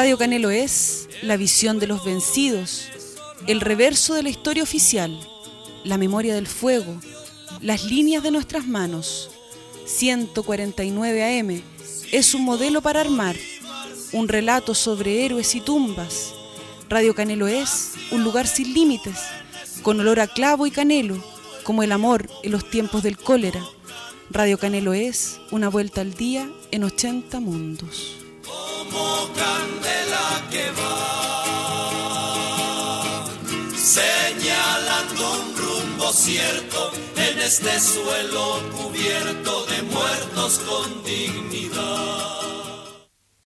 Radio Canelo es la visión de los vencidos, el reverso de la historia oficial, la memoria del fuego, las líneas de nuestras manos. 149 AM es un modelo para armar, un relato sobre héroes y tumbas. Radio Canelo es un lugar sin límites, con olor a clavo y canelo, como el amor en los tiempos del cólera. Radio Canelo es una vuelta al día en 80 mundos. Como candela que va, señalando un rumbo cierto en este suelo cubierto de muertos con dignidad.